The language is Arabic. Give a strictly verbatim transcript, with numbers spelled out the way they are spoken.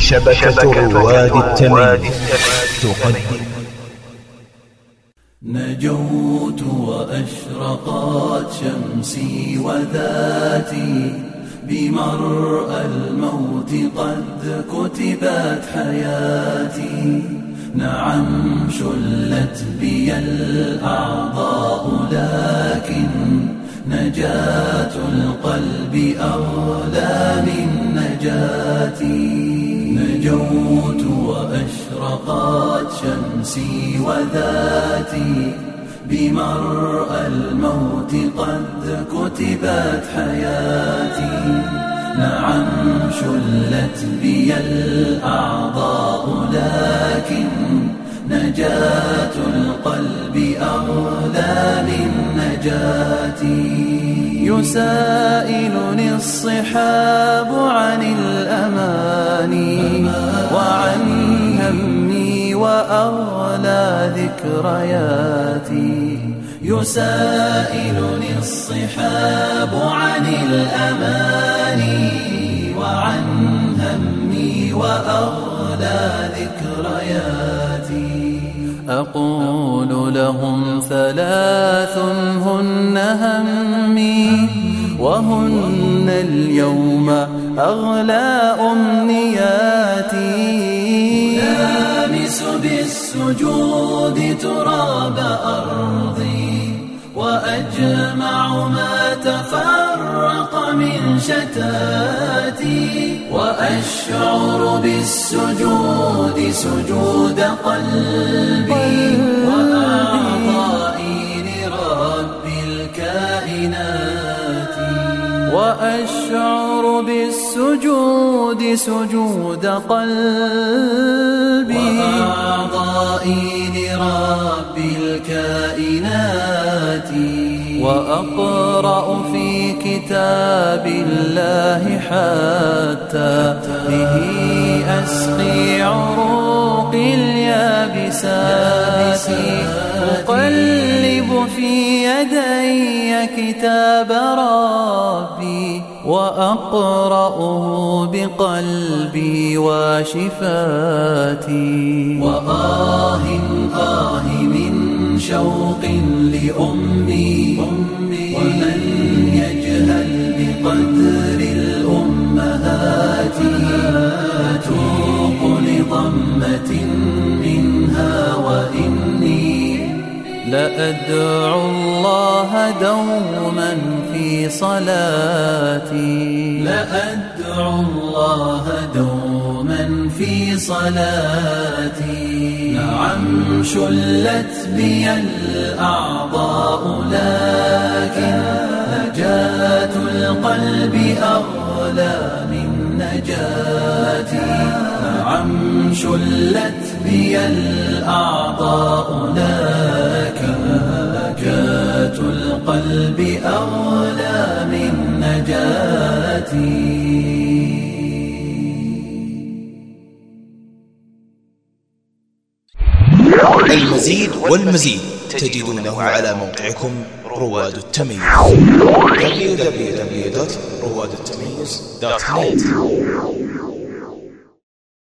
شبكة رواد التمييز تقدم. نجوت وأشرقت شمسي وذاتي، بمرأى الموت قد كتبت حياتي. نعم شلت بي الأعضاء، لكن نجاة القلب أغلى من نجاتي. نجوت وأشرقت شمسي وذاتي، بمرأى الموت قد كتبت حياتي. نعم شلت بي الأعضاء، لكن نجاة القلب أغلى من نجاتي. يسائلني الصحاب عن الأماني، وعن همي وأغلى ذكرياتي. يسائلني الصحاب عن الأماني، وعن همي وأغلى ذكرياتي. أقول لهم ثلاث هن همي، وهن اليوم أغلى أمنياتي. لامس بالسجود تراب أرضي، وأجمع ما تفرق من شتاتي. وأشعر بالسجود سجود قلبي، وأعضائي لرب الكائنات. وأشعر بالسجود سجود قلبي، وأعضائي لرب الكائنات. وأقرأ في كتاب الله حتى به أسقي عروقي اليابسات. أقلب في يدي كتاب ربي، وأقرأه بقلبي وشفاتي. وآه آه من شوق لأمي، ومن يجهل بقدر الأمهات. أتوق لضمة منها، وإني لأدعو الله دوما في صلاتي. لأدعو الله دوما في صلاتي. نعم شلت بي الأعضاء، لكن نجاة القلب أغلى من نجاتي. نعم شلت بي الأعضاء، لكن نجاة القلب أغلى من نجاتي. المزيد والمزيد تجدونه على موقعكم رواد التمييز دبليو دبليو دبليو دوت رواد التمييز دوت نت.